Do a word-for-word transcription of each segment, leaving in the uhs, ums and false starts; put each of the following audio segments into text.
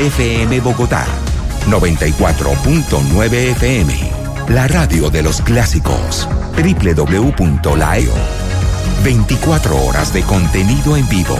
F M Bogotá, noventa y cuatro punto nueve F M. La radio de los clásicos. doble u doble u doble u punto la e o. veinticuatro horas de contenido en vivo.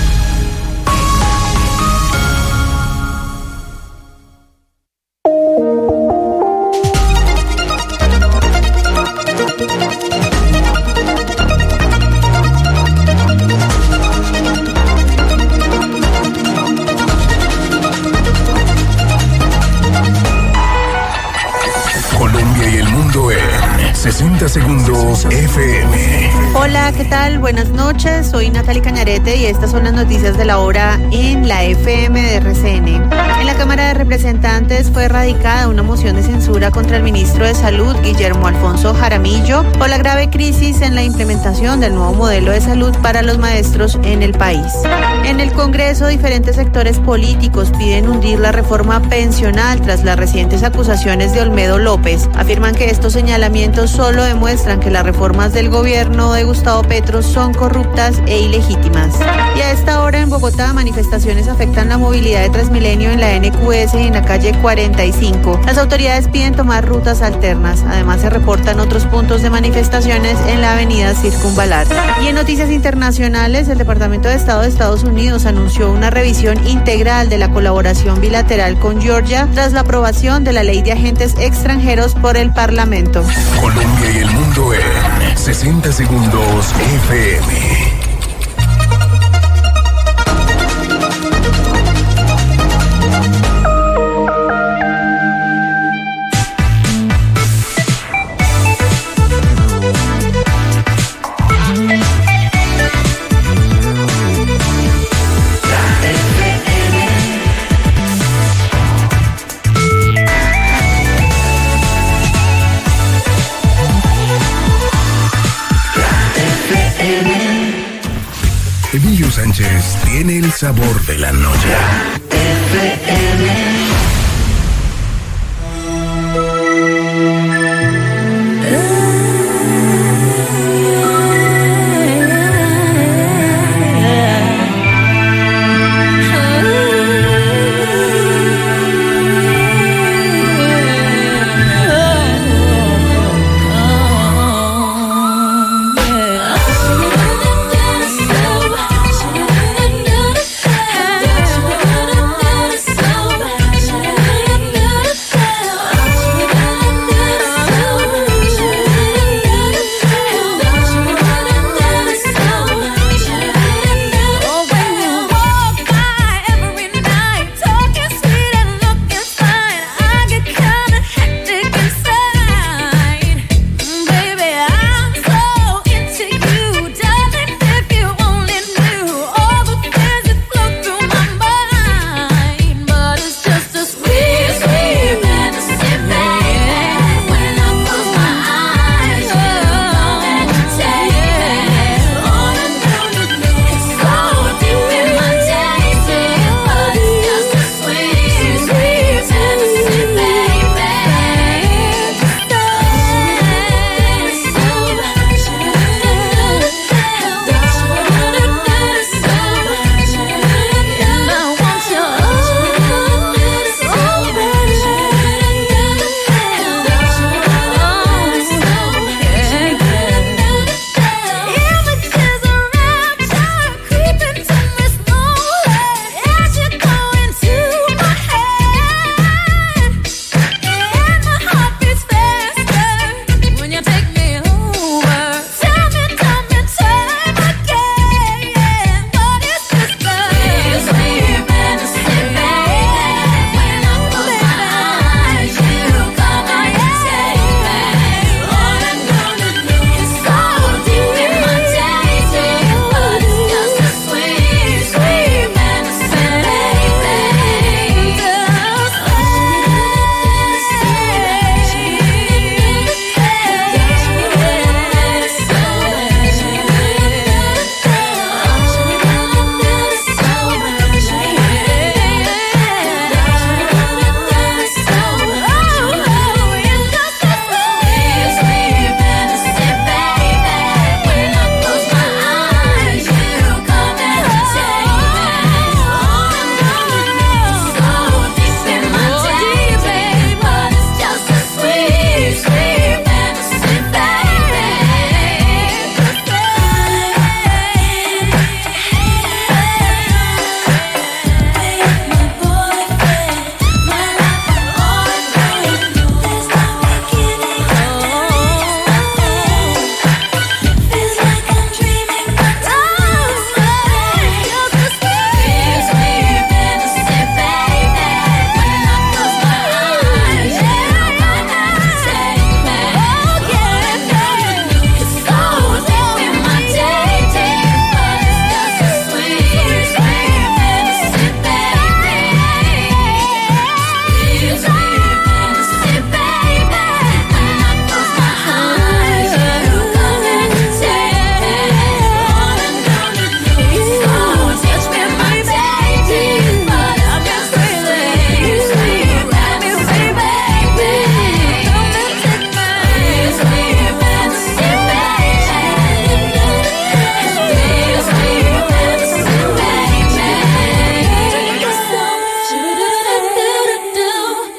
sesenta segundos F M. Hola, ¿qué tal? Buenas noches, soy Natalie Cañarete y estas son las noticias de la hora en la F M de R C N. En la Cámara de Representantes fue radicada una moción de censura contra el ministro de Salud, Guillermo Alfonso Jaramillo, por la grave crisis en la implementación del nuevo modelo de salud para los maestros en el país. En el Congreso, diferentes sectores políticos piden hundir la reforma pensional tras las recientes acusaciones de Olmedo López. Afirman que estos señalamientos solo demuestran que las reformas del gobierno de Gustavo Petro son corruptas e ilegítimas. Y a esta hora en Bogotá, manifestaciones afectan la movilidad de Transmilenio en la N Q S y en la calle cuarenta y cinco. Las autoridades piden tomar rutas alternas. Además, se reportan otros puntos de manifestaciones en la avenida Circunvalar. Y en noticias internacionales, el Departamento de Estado de Estados Unidos anunció una revisión integral de la colaboración bilateral con Georgia tras la aprobación de la Ley de Agentes Extranjeros por el Parlamento. Colombia y el mundo en sesenta segundos F M. Emilio Sánchez tiene el sabor de la noche. F M. Da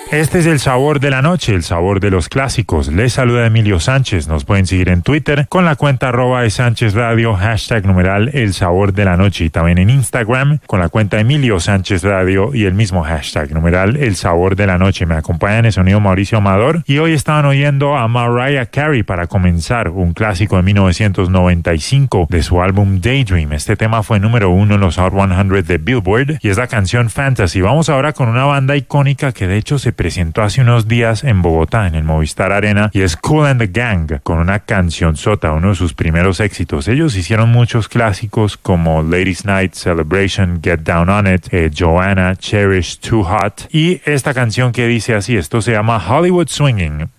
Este es el sabor de la noche, el sabor de los clásicos. Les saluda Emilio Sánchez. Nos pueden seguir en Twitter con la cuenta arroba de Sánchez Radio, hashtag numeral el sabor de la noche. Y también en Instagram con la cuenta Emilio Sánchez Radio y el mismo hashtag numeral el sabor de la noche. Me acompaña en el sonido Mauricio Amador y hoy estaban oyendo a Mariah Carey para comenzar, un clásico de mil novecientos noventa y cinco de su álbum Daydream. Este tema fue número uno en los Hot cien de Billboard y es la canción Fantasy. Vamos ahora con una banda icónica que de hecho se presentó hace unos días en Bogotá, en el Movistar Arena, y es Kool and the Gang, con una canción sota, uno de sus primeros éxitos. Ellos hicieron muchos clásicos como Ladies Night, Celebration, Get Down on It, eh, Joanna, Cherish, Too Hot, y esta canción que dice así, esto se llama Hollywood Swinging.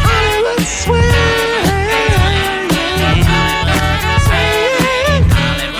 Hollywood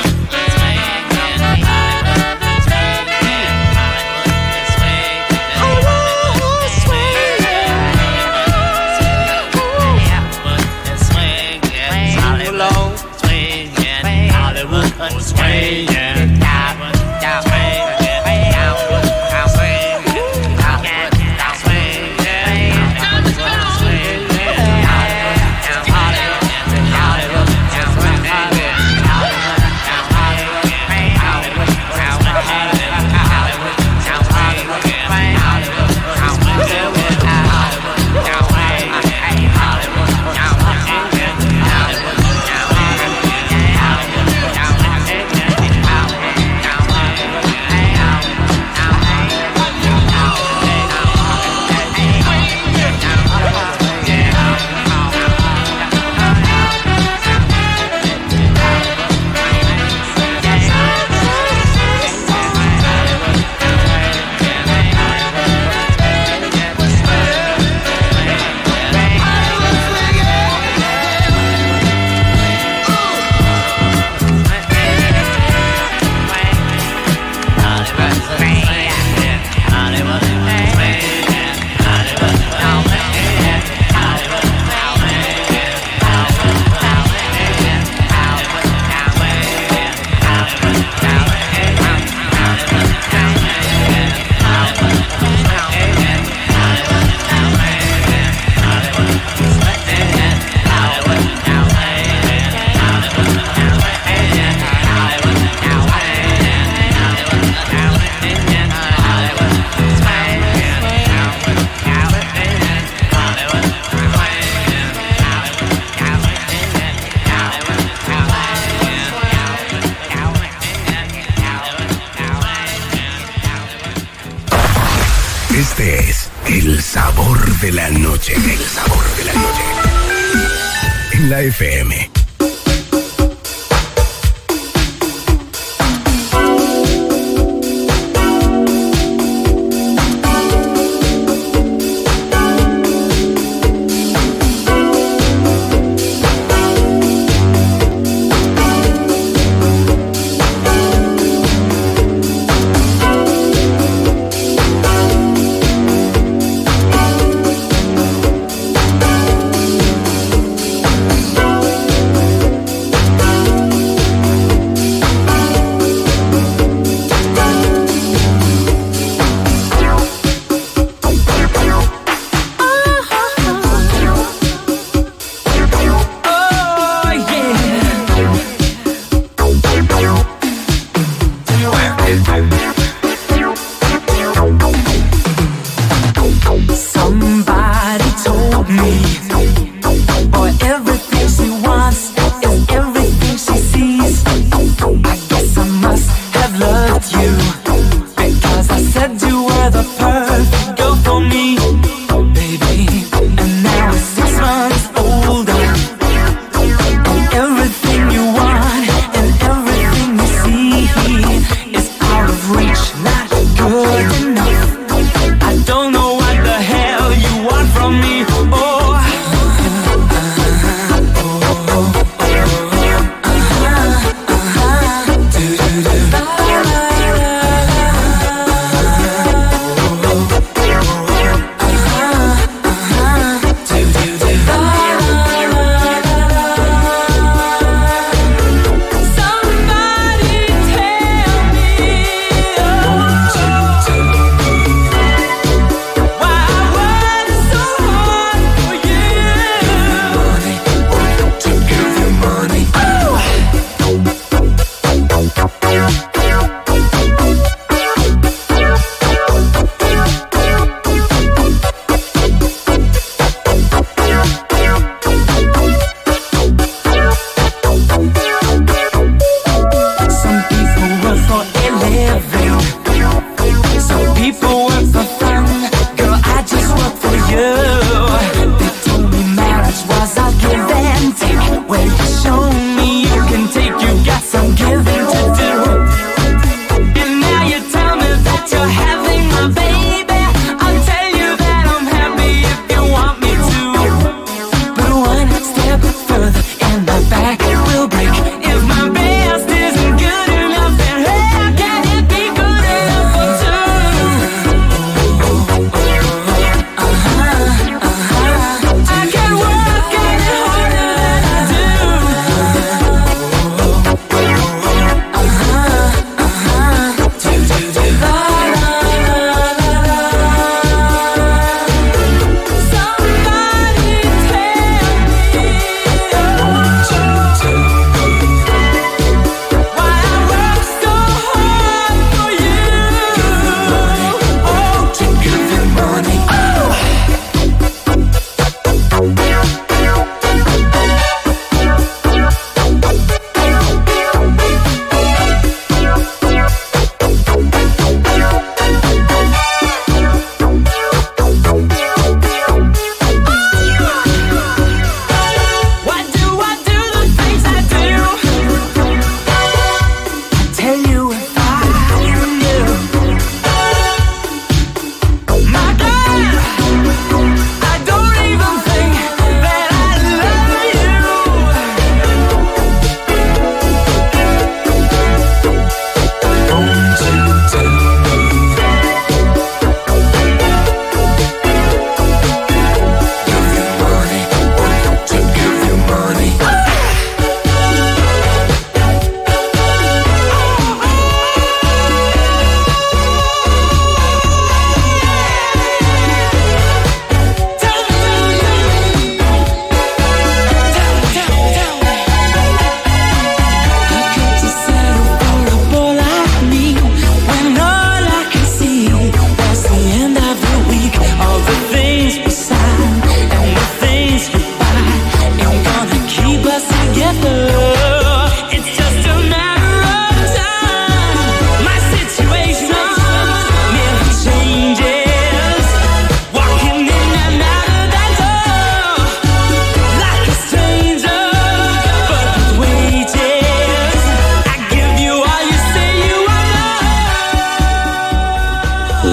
El sabor de la noche. El sabor de la noche. En la F M.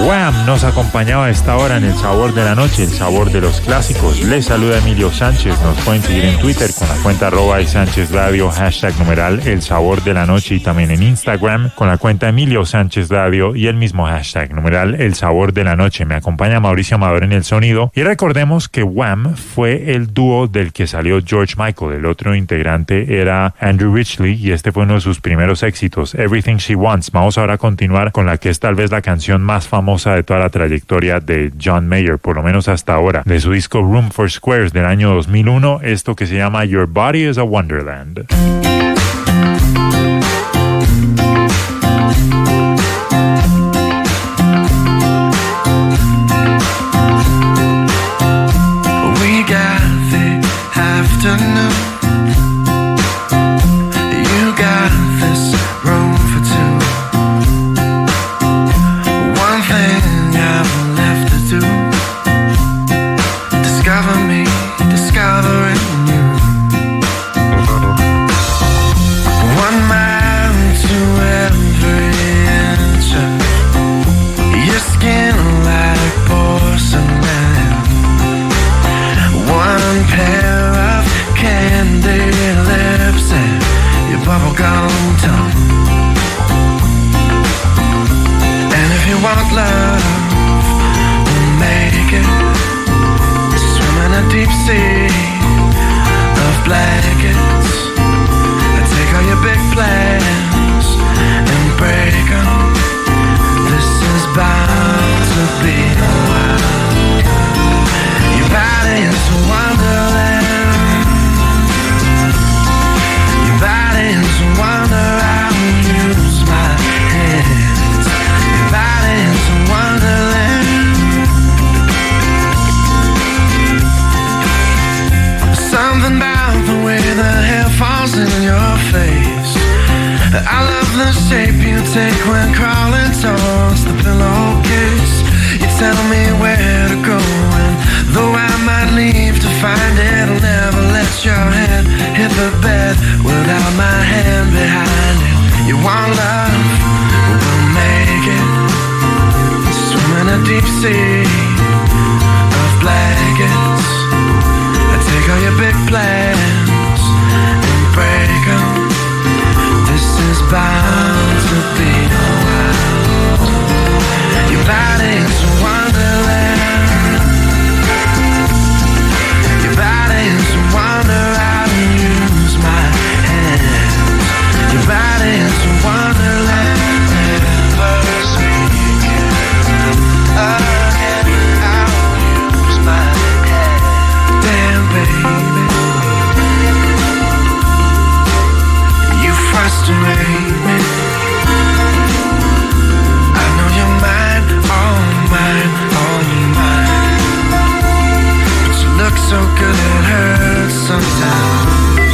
Wham nos acompañaba a esta hora en El Sabor de la Noche, el sabor de los clásicos. Les saluda Emilio Sánchez. Nos pueden seguir en Twitter con la cuenta arroba Sánchez Radio, hashtag numeral El Sabor de la Noche, y también en Instagram con la cuenta Emilio Sánchez Radio y el mismo hashtag numeral El Sabor de la Noche. Me acompaña Mauricio Amador en el sonido. Y recordemos que Wham fue el dúo del que salió George Michael. El otro integrante era Andrew Ridgeley y este fue uno de sus primeros éxitos, Everything She Wants. Vamos ahora a continuar con la que es tal vez la canción más famosa de toda la trayectoria de John Mayer, por lo menos hasta ahora, de su disco Room for Squares del año dos mil uno, esto que se llama Your Body is a Wonderland. We got the afternoon. You got this room for two. One thing I've left to do, discover me, discovering you. One mile to every inch of your skin like porcelain. One pair of candy lips and your bubblegum tongue. And if you want love, we'll make it. Swim in a deep sea of blankets. Take all your big plans and break them. This is bound to be a while. Your body is a wonderland. Your body is a wonder. I will use my hands. Your body is a wonderland. Something about the way the hair falls in your face. I love the shape you take when crawling towards the pillowcase. You tell me where to go, and though I might leave to find it, I'll never let your head hit the bed without my hand behind it. You want love, we'll make it. Swim in a deep sea of blankets. Take all your big plans and break them. This is bound to be a while. Your body is a wonderland. Your body is a wonder. I will use my hands. Your body is a wonderland. Never speaking again. I will use my hands. Damn, baby, you frustrate me. I know you're mine, all mine, all mine. But you look so good it hurts sometimes.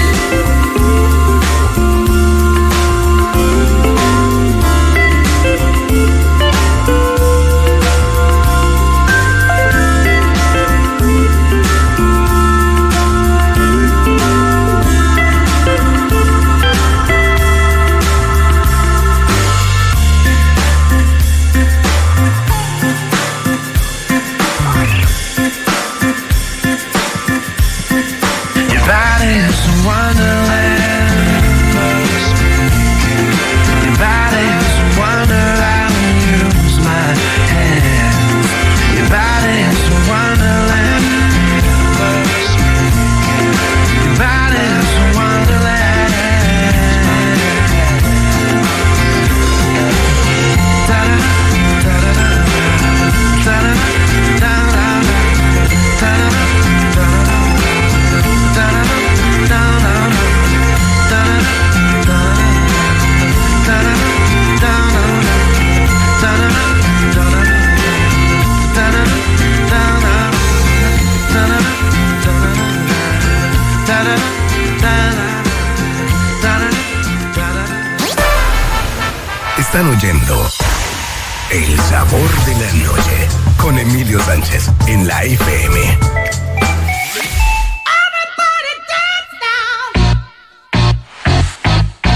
Están oyendo El Sabor de la Noche con Emilio Sánchez en la F M.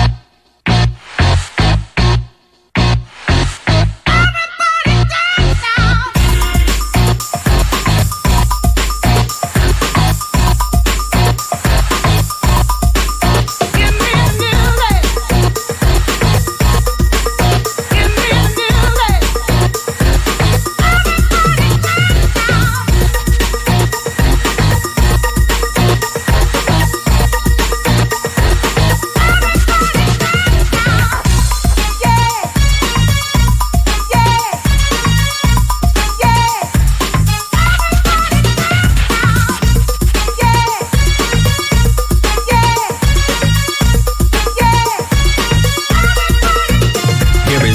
Everybody dance now.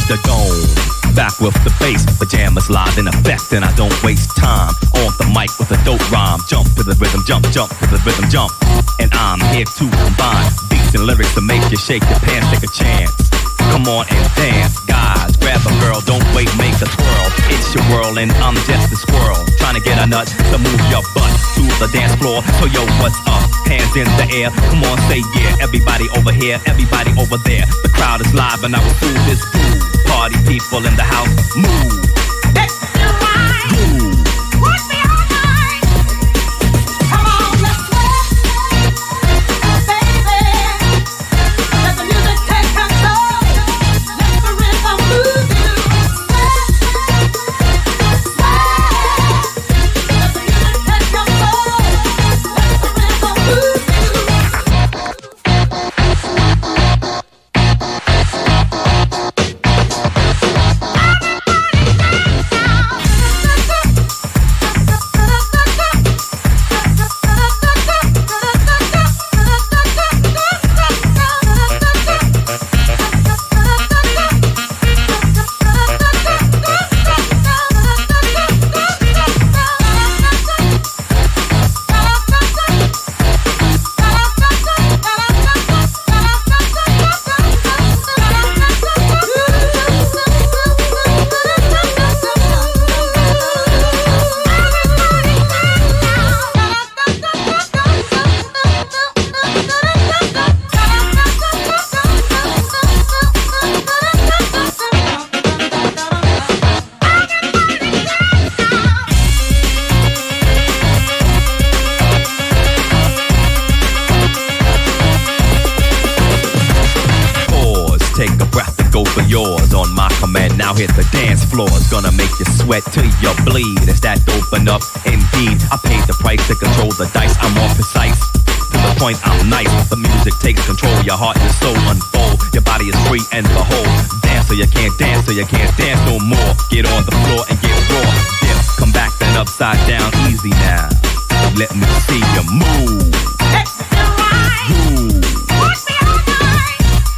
is the dome. Back with the bass, pajamas live in effect, and I don't waste time on the mic with a dope rhyme. Jump to the rhythm, jump, jump to the rhythm, jump. And I'm here to combine beats and lyrics to make you shake your pants, take a chance. Come on and dance, guys, grab a girl, don't wait, make a twirl. It's your world and I'm just a squirrel, trying to get a nut to move your butt to the dance floor. So yo, what's up? Hands in the air, come on, say yeah. Everybody over here, everybody over there. The crowd is live and I will do this groove. Party people in the house, move. Let's do right. Move. Push me all night. Come on, let's sweat. Baby, let the music take control. Let the rhythm move you. Sweat. Sweat. Let the music take control. Let the rhythm move you. Now hit the dance floor, it's gonna make you sweat till you bleed. It's that open up, indeed. I paid the price to control the dice. I'm more precise, to the point I'm nice. The music takes control, your heart and soul unfold. Your body is free and behold. Dance so you can't dance, so you can't dance no more. Get on the floor and get raw. Dip, come back then upside down, easy now. Let me see you move. Let's do right. Move. Push me all night.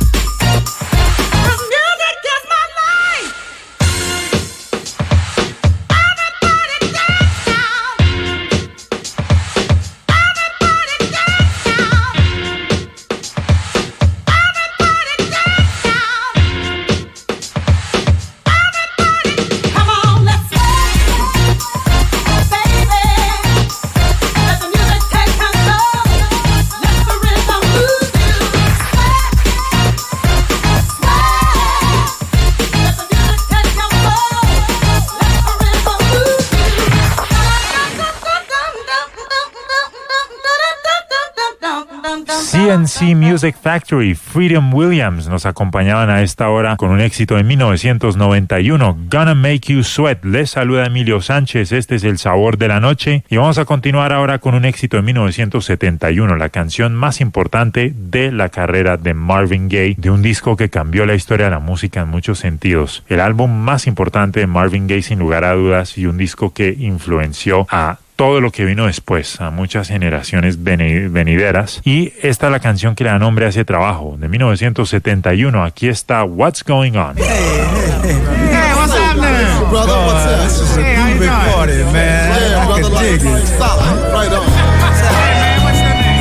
C and C Music Factory, Freedom Williams nos acompañaban a esta hora con un éxito de mil novecientos noventa y uno, Gonna Make You Sweat. Les saluda Emilio Sánchez, este es El Sabor de la Noche y vamos a continuar ahora con un éxito de mil novecientos setenta y uno, la canción más importante de la carrera de Marvin Gaye, de un disco que cambió la historia de la música en muchos sentidos. El álbum más importante de Marvin Gaye sin lugar a dudas y un disco que influenció a todo lo que vino después, a muchas generaciones venideras. Y esta es la canción que le da nombre a ese trabajo, de mil novecientos setenta y uno. Aquí está What's Going On. Hey, hey, hey. Hey, what's happening? Brother, oh, what's up? This is a hey, groovy party, man. Yeah, I brother, can dig like, it. Stop, right on. Hey, man, what's your name?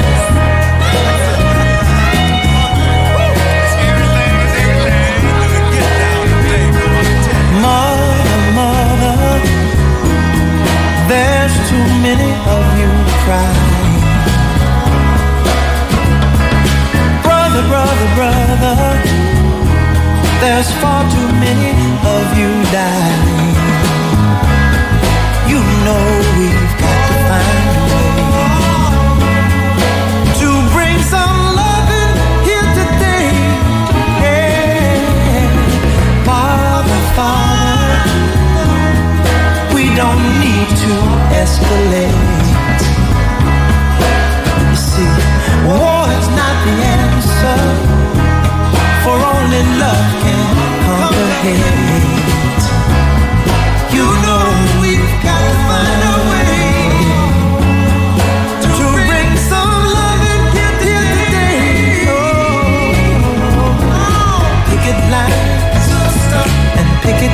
Mother, mother, there's too many of you crying. Brother, brother, brother, there's far too many of you dying. You know we've got to find a way to bring some loving here today. Yeah. Father, Father, we don't need to escalate. You see, war is not the answer, for only love can conquer hate. You know we've got to find a way to bring some loving here today. Oh, picket lines,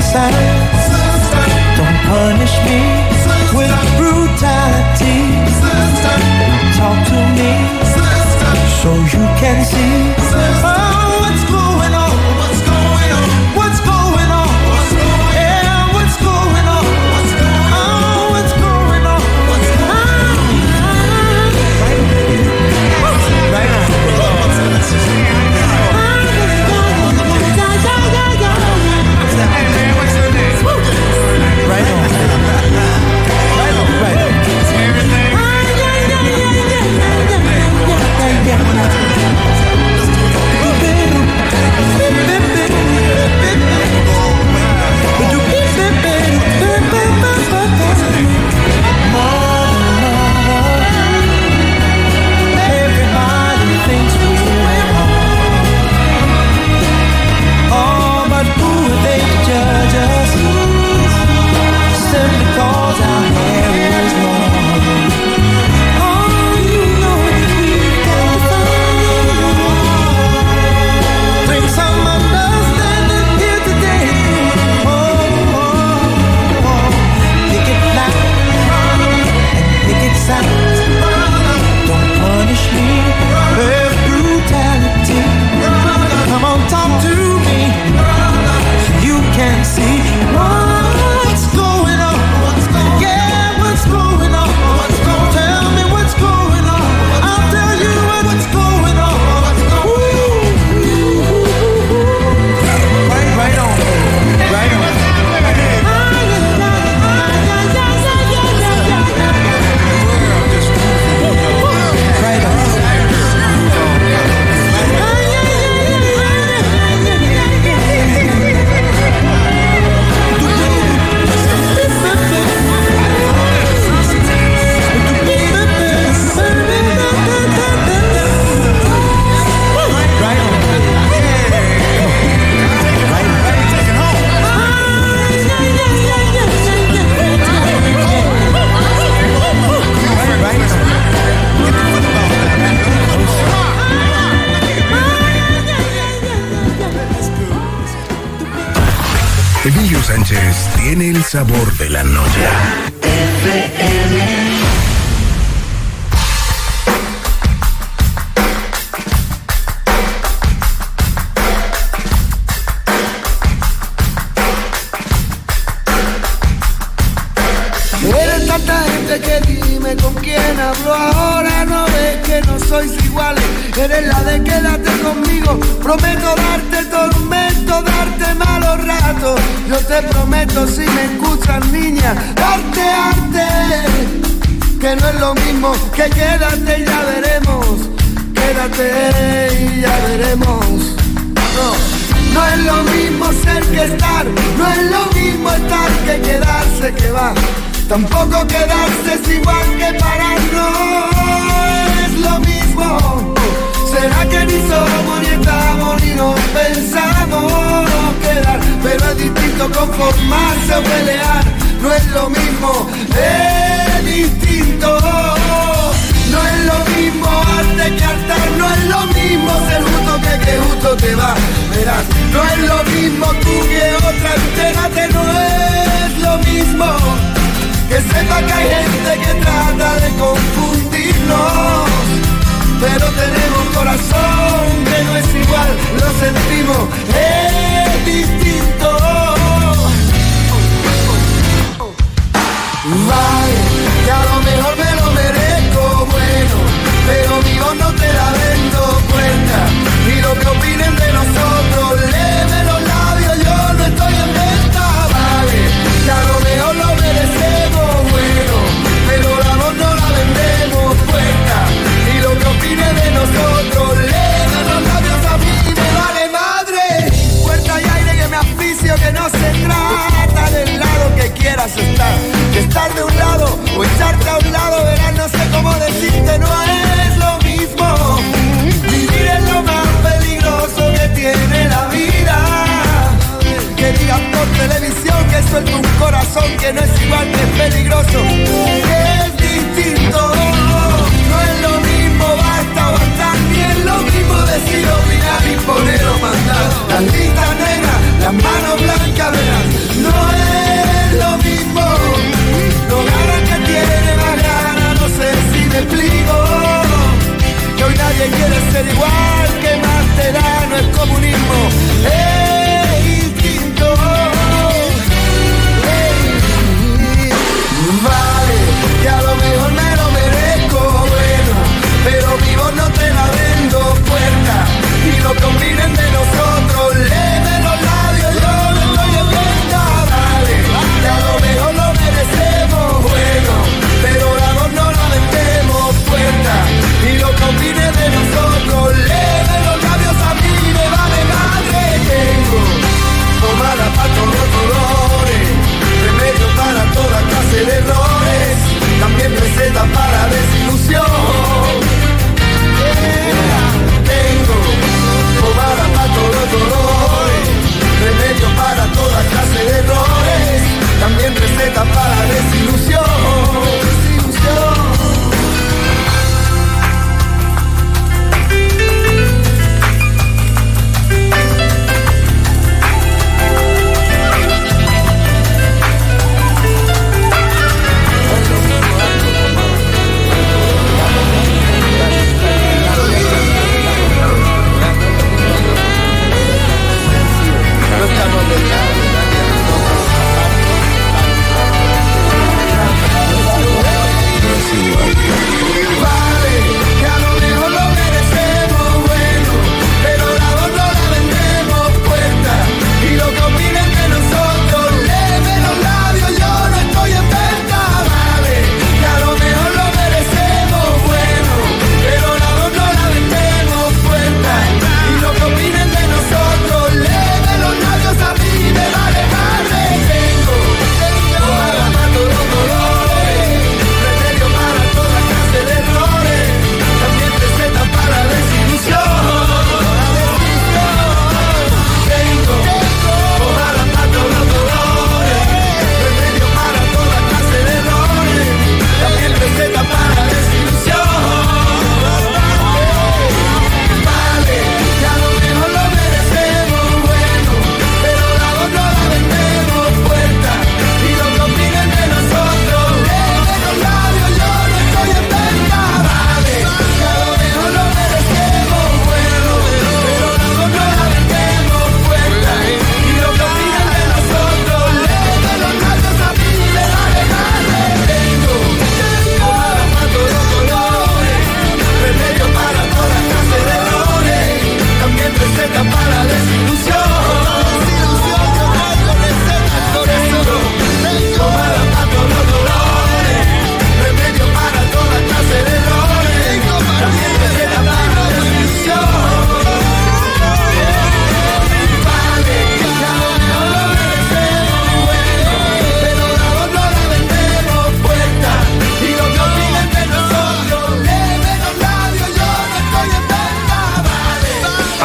signs. Don't punish me with brutality. Talk to me so you can see oh, what's going on. What's going on? What's going on? What's going on? Yeah, what's going on? What's going on? Oh, what's going on? What's going on? Right on. Hey man, what's your name? Right on. Right on. Right on. Everything. Everybody thinks we're wrong. Oh, but who are they to judge us? Simply cause our hair is long. Oh, you know we've got to find bring some understanding here today. Oh, oh, oh. Pick it loud and pick it sound. Don't punish me with brutality. Come on, talk to me so you can see what's going on. Yeah, what's going on? Tell me what's going on. I'll tell you what's going on. Ooh. Right, right on, right on. Right on. Emilio Sánchez tiene el sabor de la noche. Eres tanta gente que dime con quién hablo ahora. No ves que no sois iguales. Eres la de quédate conmigo. Prometo darte tormento, darte malos ratos. Yo te prometo, si me escuchas niña, darte arte. Que no es lo mismo que quédate y ya veremos. Quédate y ya veremos. No, no es lo mismo ser que estar. No es lo mismo estar que quedarse, que va. Tampoco quedarse es igual que parar, no es lo mismo. Será que ni somos, ni estamos, ni nos pensamos quedar. Pero es distinto conformarse o pelear. No es lo mismo, es distinto. No es lo mismo arte que hartar. No es lo mismo ser justo que que justo te va. Verás, no es lo mismo tú que otra. Entérate, no es lo mismo. Que sepa que hay gente que trata de confundirnos. Pero tenemos corazón que no es igual, lo sentimos, es distinto. Vale, que a lo mejor me lo merezco, bueno, pero mi voz no te la vendo puesta. Y lo que opinen de nosotros, léeme los labios, yo no estoy en venta. Vale, que a lo mejor lo merecemos, bueno, pero la voz no la vendemos puesta. Y lo que opine de nosotros, léeme los labios, a mí me vale madre.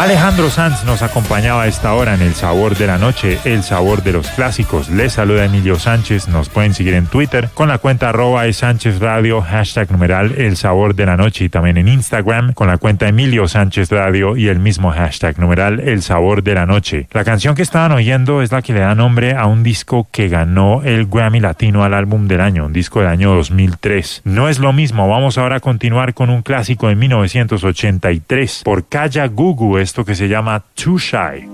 Alejandro Sanz nos acompañaba a esta hora en El Sabor de la Noche, el sabor de los clásicos. Les saluda Emilio Sánchez. Nos pueden seguir en Twitter con la cuenta arroba Sánchez Radio, hashtag numeral El Sabor de la Noche, y también en Instagram con la cuenta Emilio Sánchez Radio y el mismo hashtag numeral El Sabor de la Noche. La canción que estaban oyendo es la que le da nombre a un disco que ganó el Grammy Latino al álbum del año, un disco del año dos mil tres. No es lo mismo. Vamos ahora a continuar con un clásico de mil novecientos ochenta y tres por Kaya Gugu, esto que se llama Too Shy.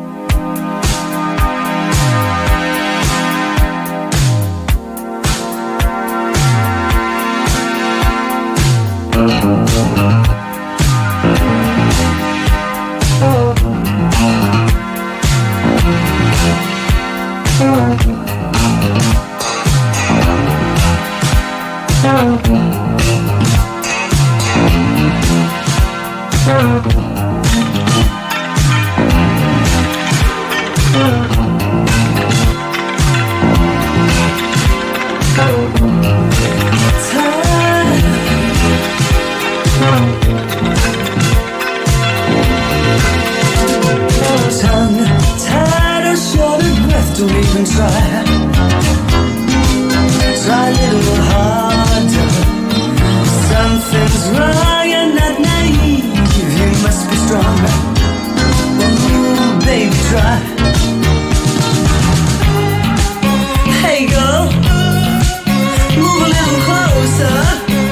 Don't even try. Try a little harder. Something's wrong, you're not naive. You must be strong. Ooh, baby, try. Hey, girl, move a little closer.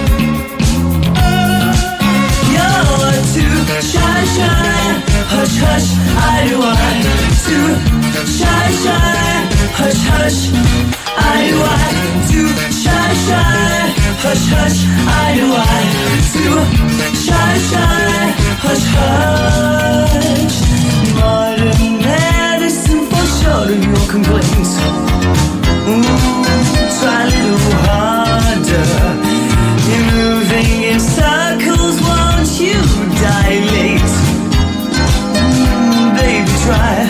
You're too shy, shy. Hush, hush, I do I. Too shy, shy, hush, hush, I do I. Too shy, shy, hush, hush, I do I. Too shy, shy, hush, hush. Modern medicine for sure of your complaints. Ooh, try a little harder. You're moving in circles, won't you dilate? Mm, baby, try.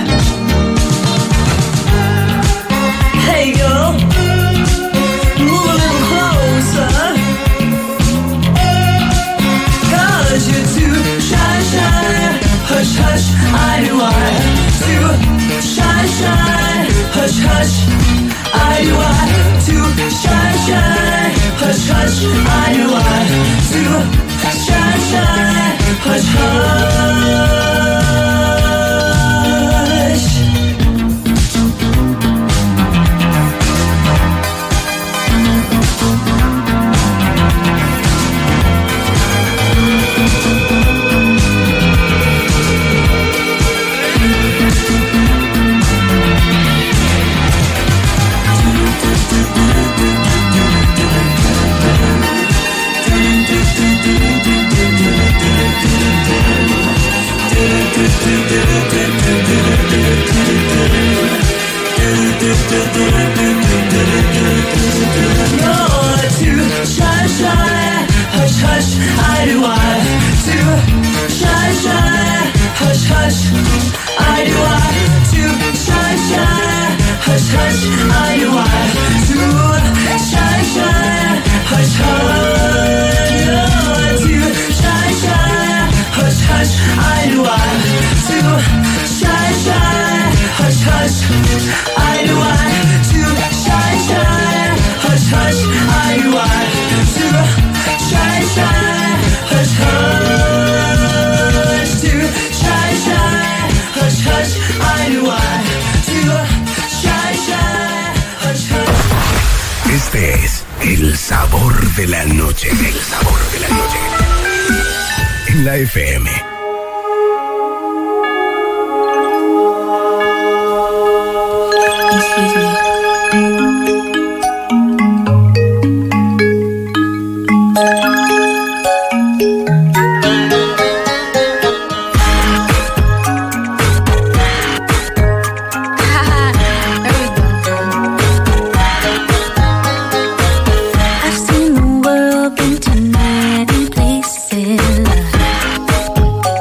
Hey girl, move a little closer. Cause you're too shy, shy. Hush, hush, I do I. Too shy, shy. Hush, hush, I do I. Too shy, shy. Hush, hush, I do I. Too shy, shy. Hush, hush. You're too shy, shy, hush, hush, I do I. Too shy, shy, hush, hush, I do I. Too shy, shy, hush, hush, I do I. Too shy, shy, hush, hush. You're too shy, shy, hush, hush, I do I. Too shy, shy, hush, hush, I do I. Too shy, shy, hush, hush, I do I. Too shy, shy, hush, hush. Too shy, shy, hush, hush, I do I. Too shy, shy, hush, hush. Este es el sabor de la noche. El sabor de la noche. En la F M. Excuse me. I've seen the world in too many places.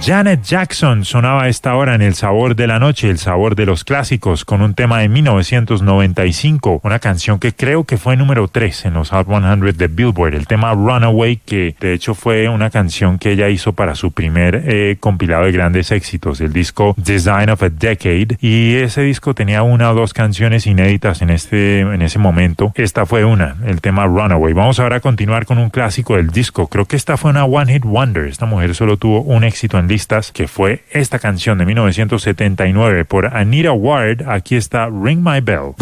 Janet Jackson sonaba a esta hora en El Sabor de la Noche, el sabor de los clásicos, con un tema de mil novecientos noventa y cinco, una canción que creo que fue número tres en los Hot cien de Billboard, el tema Runaway, que de hecho fue una canción que ella hizo para su primer eh, compilado de grandes éxitos, el disco Design of a Decade, y ese disco tenía una o dos canciones inéditas en, este, en ese momento. Esta fue una, el tema Runaway. Vamos ahora a continuar con un clásico del disco. Creo que esta fue una One Hit Wonder. Esta mujer solo tuvo un éxito en listas, que fue esta canción de mil novecientos setenta y nueve por Anita Ward. Aquí está Ring My Bell.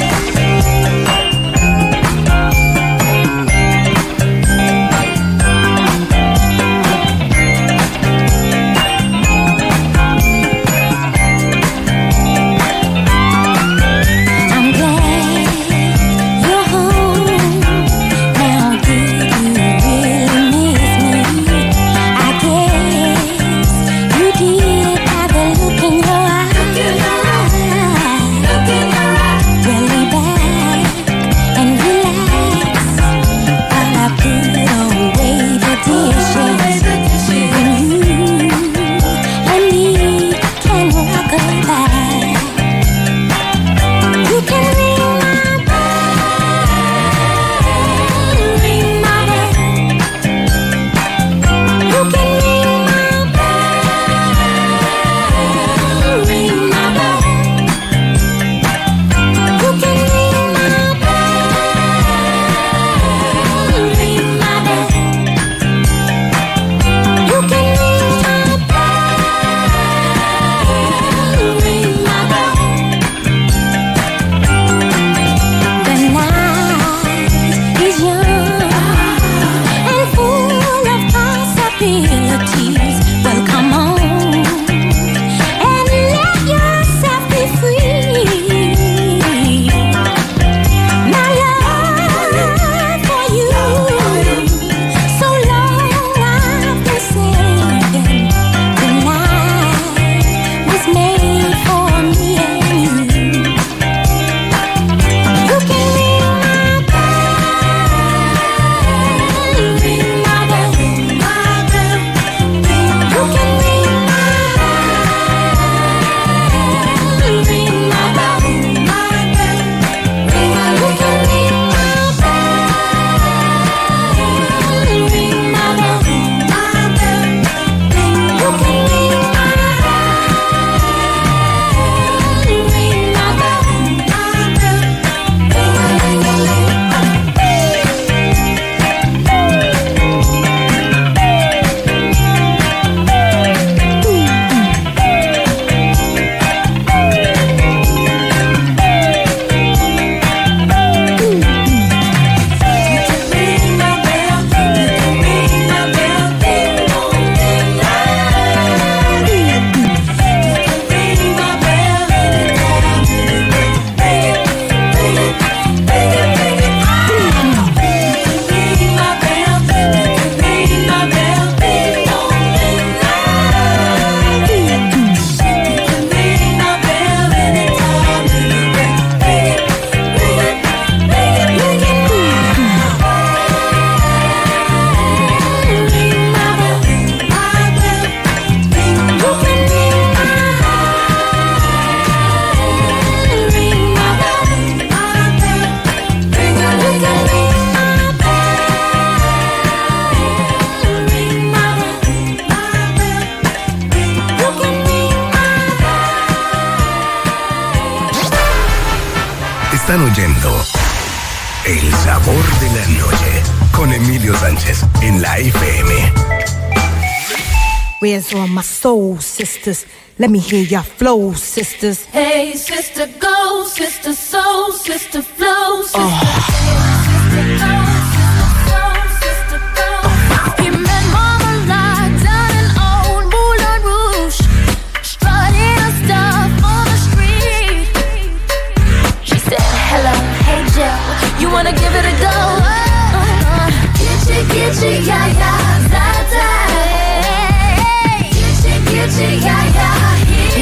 Están oyendo El Sabor de la Noche con Emilio Sánchez en la F M. Where's all my soul sisters? Let me hear your flow, sisters. Hey, sister, go, sister, soul, sister, flow, sister. Oh. You wanna give it a go? Uh, Gitchy, gitchy, yeah, yeah, that time. Gitchy, gitchy, yeah, yeah,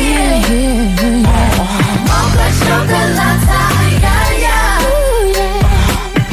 yeah. Mocha chocolate, yeah, yeah.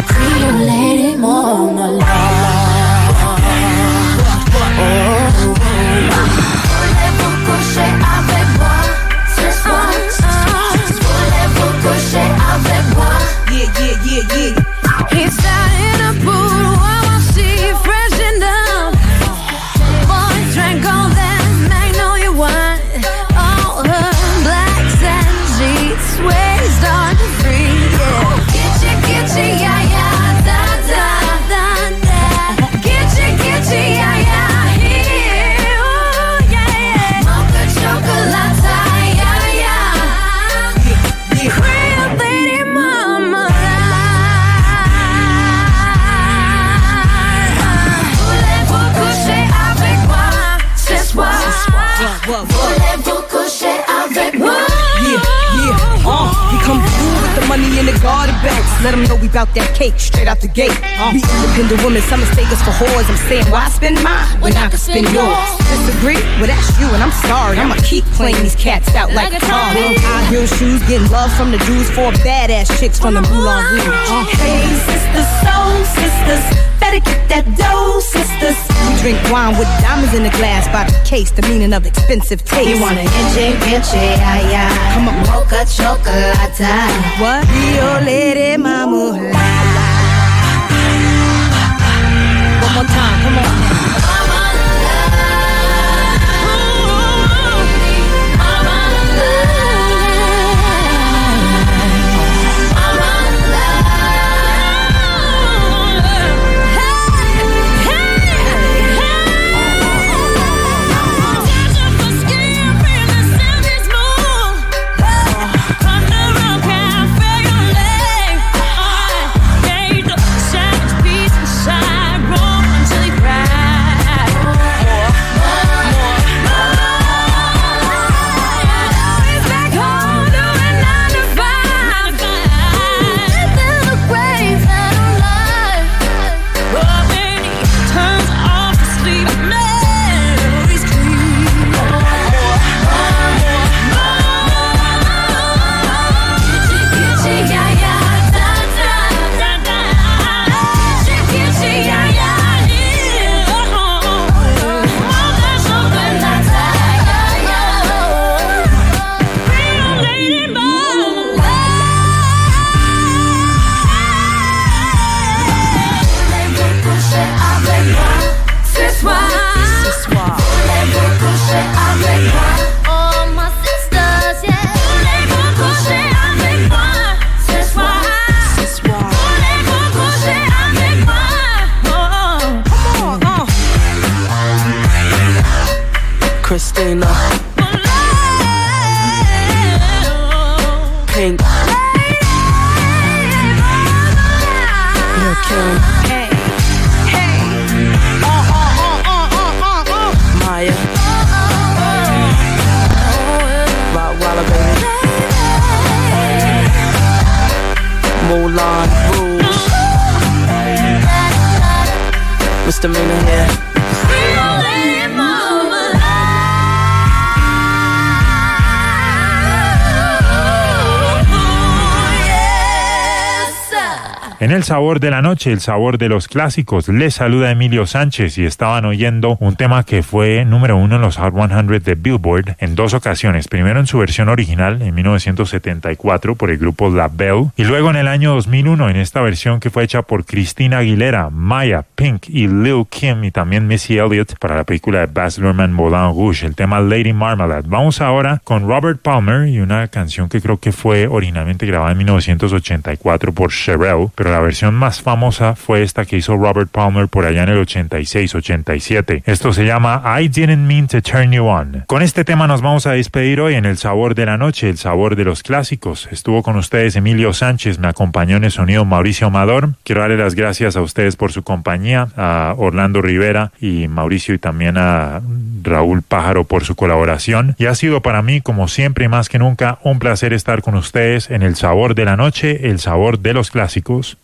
come through with the money in the garter belts. Let them know we bout that cake straight out the gate. We independent women, some mistake us for whores. I'm saying, why spend mine when I can spend yours? Disagree? Well, that's you, and I'm sorry. I'ma keep playing these cats out like a car. High heel shoes, getting love from the dudes. Four badass chicks from the Moulin Rouge. Uh. Hey, sisters, soul sisters, better get that dough, sisters. We drink wine with diamonds in the glass by the case, the meaning of expensive taste. You want an inche, inche, ay, ay. Come on, mocha chocolate. What? Rio Lady Mama. One more time, come on. Christina, Pink, Lil' Kim, Hey, hey, uh, uh, uh, uh, uh, uh. Maya, Rottweiler baby, Moulin Rouge, Misdemeanor here. En el sabor de la noche, el sabor de los clásicos, les saluda Emilio Sánchez y estaban oyendo un tema que fue número uno en los Hot cien de Billboard en dos ocasiones. Primero en su versión original en mil novecientos setenta y cuatro por el grupo La Belle y luego en el año dos mil uno en esta versión que fue hecha por Christina Aguilera, Maya, Pink y Lil' Kim y también Missy Elliott para la película de Baz Luhrmann Moulin Rouge, el tema Lady Marmalade. Vamos ahora con Robert Palmer y una canción que creo que fue originalmente grabada en mil novecientos ochenta y cuatro por Cherrelle, pero la versión más famosa fue esta que hizo Robert Palmer por allá en el ochenta y seis ochenta y siete. Esto se llama I Didn't Mean to Turn You On. Con este tema nos vamos a despedir hoy en el sabor de la noche, el sabor de los clásicos. Estuvo con ustedes Emilio Sánchez, me acompañó en el sonido Mauricio Amador. Quiero darle las gracias a ustedes por su compañía, a Orlando Rivera y Mauricio y también a Raúl Pájaro por su colaboración. Y ha sido para mí, como siempre y más que nunca, un placer estar con ustedes en el sabor de la noche, el sabor de los clásicos.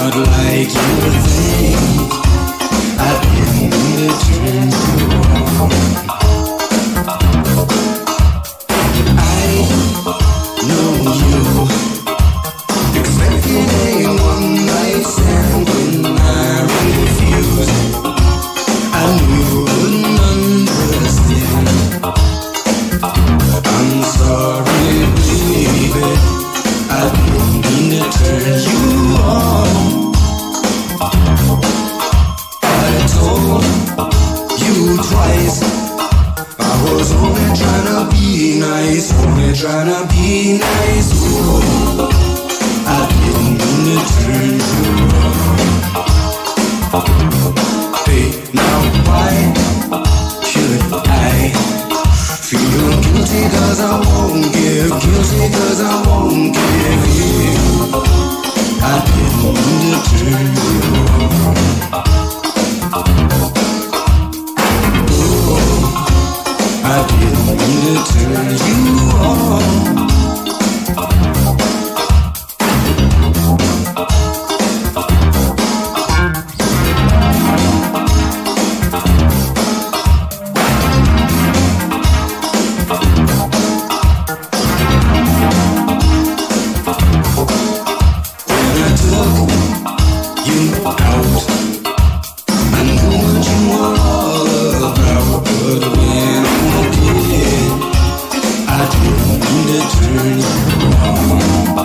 I didn't mean to turn you on. you twice. I was only trying to be nice, only trying to be nice. Ooh, I didn't mean to turn you on. Hey, now why should I feel guilty cause I won't give, guilty cause I won't give you. I didn't mean to turn you on. I didn't mean to turn you on. When I took you out, I knew what you were all about, but when I didn't mean to turn you on.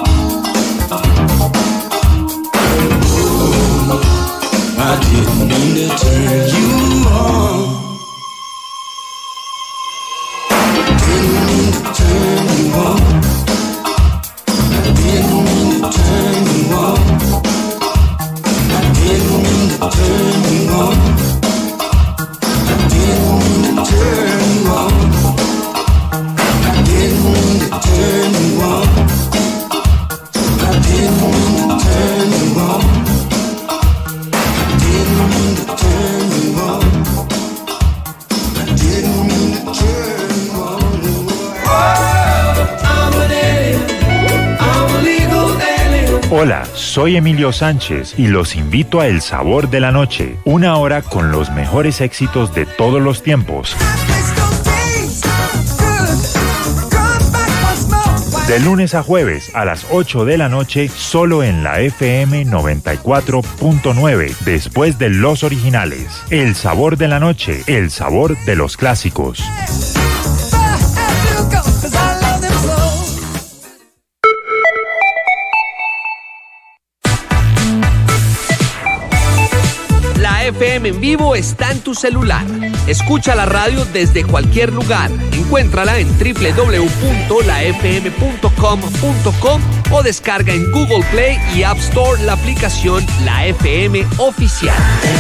Oh, I didn't mean to turn you on. Didn't mean to turn you on. Didn't mean to turn you on. Didn't mean to turn you on. Didn't mean to turn you on. Didn't mean to turn you on. I didn't mean to turn you on. Didn't mean to turn you on. I didn't mean to turn you on. Oh, I'm an alien. I'm a legal alien. Hola, soy Emilio Sánchez y los invito a El Sabor de la Noche, una hora con los mejores éxitos de todos los tiempos. De lunes a jueves a las ocho de la noche, solo en la F M noventa y cuatro punto nueve, después de los originales. El Sabor de la Noche, el sabor de los clásicos. La F M en vivo está en tu celular. Escucha la radio desde cualquier lugar. Encuéntrala en doble u doble u doble u punto la f m punto com punto com o descarga en Google Play y App Store la aplicación La F M Oficial.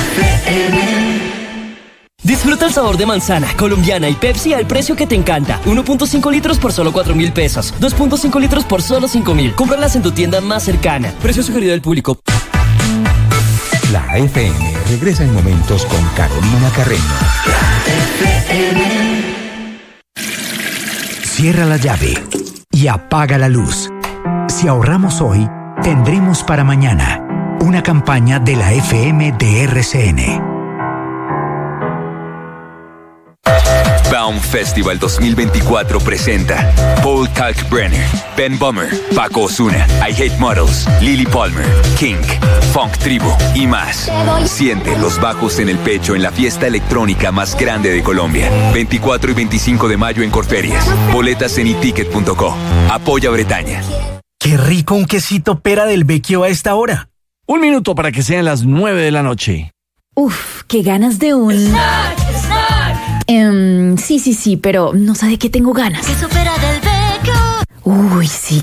Disfruta el sabor de manzana, colombiana y Pepsi al precio que te encanta. uno punto cinco litros por solo cuatro mil pesos. dos punto cinco litros por solo cinco mil. Cómpralas en tu tienda más cercana. Precio sugerido del público. La F M regresa en momentos con Carolina Carreño. Cierra la llave y apaga la luz. Si ahorramos hoy, tendremos para mañana. Una campaña de la F M de R C N. Baum Festival dos mil veinticuatro presenta Paul Kalkbrenner, Ben Bummer, Paco Osuna, I Hate Models, Lily Palmer, King, Funk Tribu y más. Siente los bajos en el pecho en la fiesta electrónica más grande de Colombia. veinticuatro y veinticinco de mayo en Corferias. Boletas en iticket punto co. Apoya Bretaña. Qué rico un quesito pera del Vecchio a esta hora. Un minuto para que sean las nueve de la noche. Uf, qué ganas de un... Snack, snack. Um, sí, sí, sí, pero no sabe qué tengo ganas. Queso pera del Vecchio. Uy, sí,